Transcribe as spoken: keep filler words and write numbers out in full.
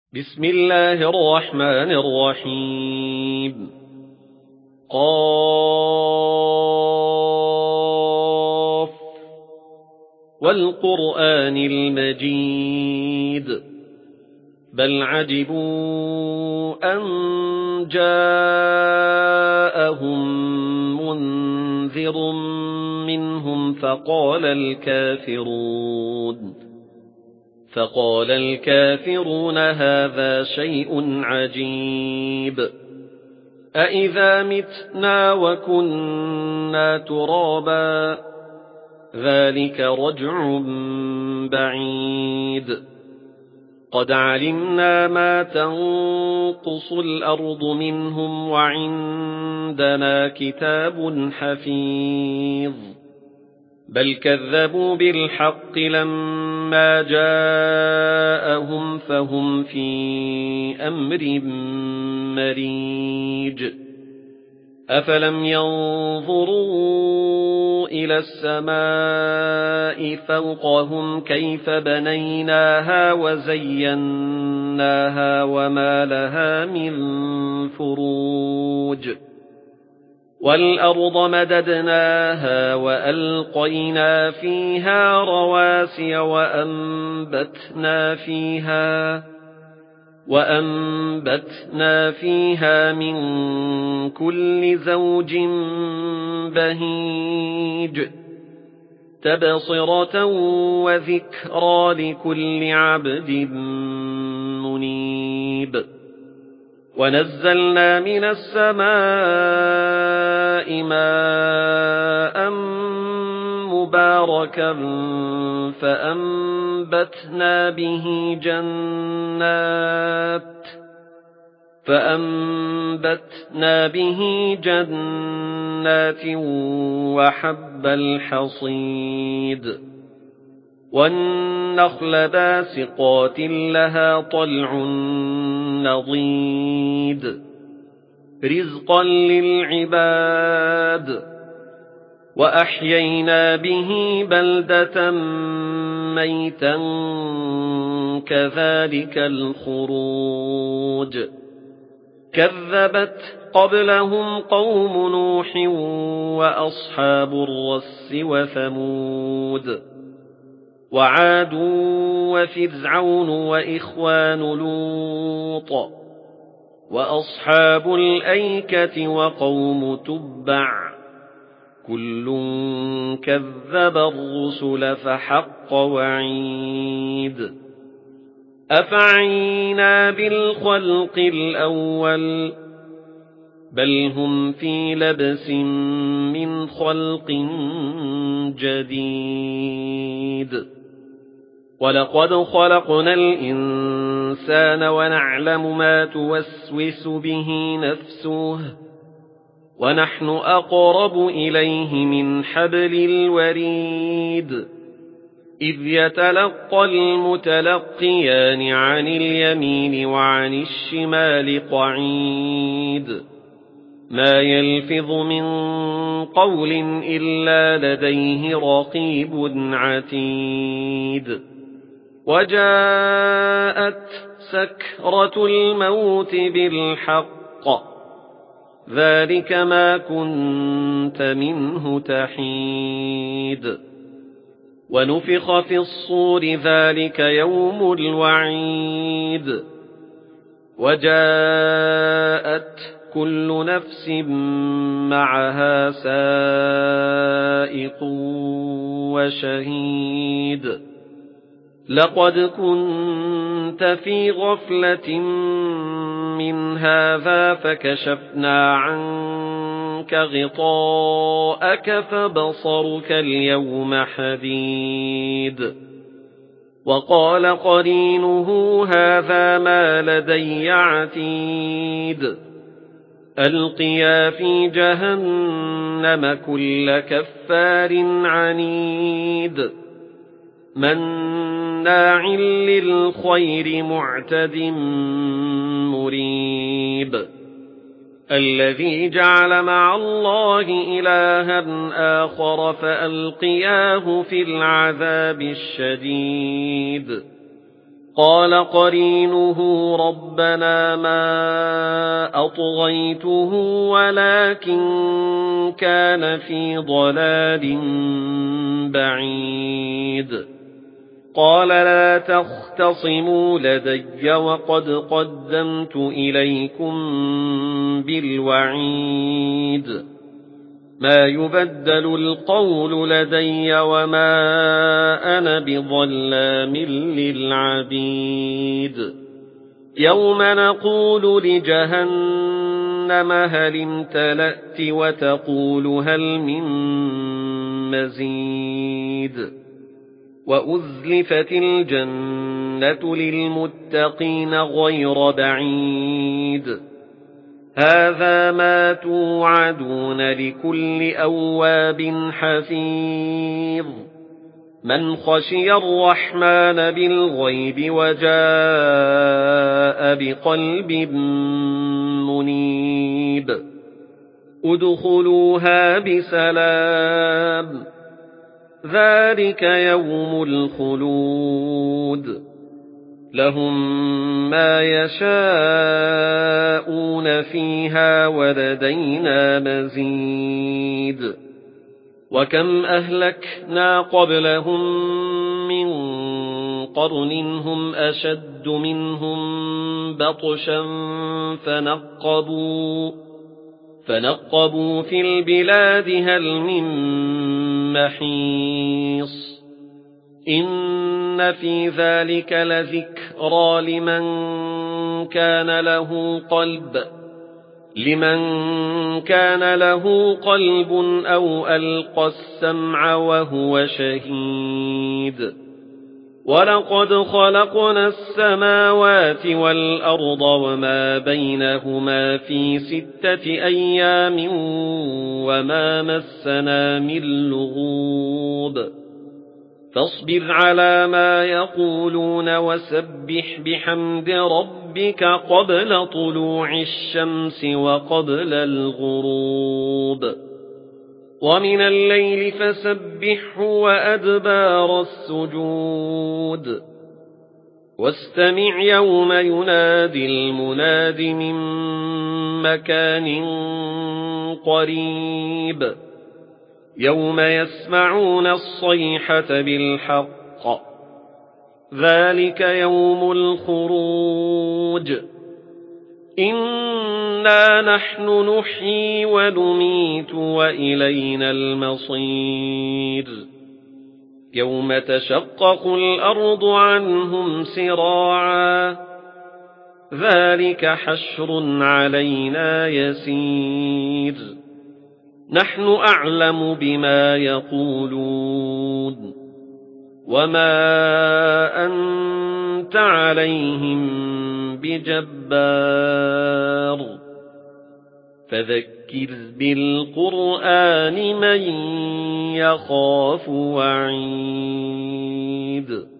بسم الله الرحمن الرحيم قاف والقرآن المجيد بل عجبوا أن جاءهم منذر منهم فقال الكافرون فقال الكافرون هذا شيء عجيب أإذا متنا وكنا ترابا ذلك رجع بعيد قد علمنا ما تنقص الأرض منهم وعندنا كتاب حفيظ بل كذبوا بالحق لما جاءهم فهم في أمر مريج أفلم ينظروا إلى السماء فوقهم كيف بنيناها وزيناها وما لها من فروج والأرض مددناها وألقينا فيها رواسي وأنبتنا فيها وأنبتنا فيها من كل زوج بهيج تبصرة وذكرى لكل عبد منيب ونزلنا من السماء ماء مباركا فأنبتنا به جنات فأنبتنا به جنات وحب الحصيد والنخل باسقات لها طلع نضيد رزقا للعباد وأحيينا به بلدة ميتا كذلك الخروج كذبت قبلهم قوم نوح وأصحاب الرس وثمود وعاد وفرعون وإخوان لوط وأصحاب الأيكة وقوم تبع كل كذب الرسل فحق وعيد أفعينا بالخلق الأول بل هم في لبس من خلق جديد ولقد خلقنا الإنسان ونعلم ما توسوس به نفسه ونحن أقرب إليه من حبل الوريد إذ يتلقى المتلقيان عن اليمين وعن الشمال قعيد ما يلفظ من قول إلا لديه رقيب عتيد وجاءت سكرة الموت بالحق ذلك ما كنت منه تحيد ونفخ في الصور ذلك يوم الوعيد وجاءت كل نفس معها سائق وشهيد لقد كنت في غفلة من هذا فكشفنا عنك غطاءك فبصرك اليوم حديد وقال قرينه هذا ما لدي عتيد ألقيا في جهنم كل كفار عنيد مناع للخير معتد مريب الذي جعل مع الله إلها آخر فألقياه في العذاب الشديد قال قرينه ربنا ما أطغيته ولكن كان في ضلال بعيد قال لا تختصموا لدي وقد قدمت إليكم بالوعيد ما يبدل القول لدي وما أنا بظلام للعبيد يوم نقول لجهنم هل امتلأت وتقول هل من مزيد وأزلفت الجنة للمتقين غير بعيد هذا ما توعدون لكل أواب حفيظ من خشي الرحمن بالغيب وجاء بقلب منيب ادخلوها بسلام ذلك يوم الخلود لهم ما يشاءون فيها ولدينا مزيد وكم أهلكنا قبلهم من قرن هم أشد منهم بطشا فنقبوا فنقبوا في البلاد هل من محيص إن في ذلك لذكرى لمن كان له قلب لمن كان له قلب أو ألقى السمع وهو شهيد ولقد خلقنا السماوات والأرض وما بينهما في ستة أيام وما مسنا من لغوب فاصبر على ما يقولون وسبح بحمد ربك قبل طلوع الشمس وقبل الغروب ومن الليل فسبحه وأدبار السجود واستمع يوم ينادي المناد من مكان قريب يوم يسمعون الصيحة بالحق ذلك يوم الخروج إنا نحن نحيي ونميت وإلينا المصير يوم تشقق الأرض عنهم سراعا ذلك حشر علينا يسير نحن أعلم بما يقولون وما أنت عليهم بجبار فذكر بالقرآن من يخاف وعيد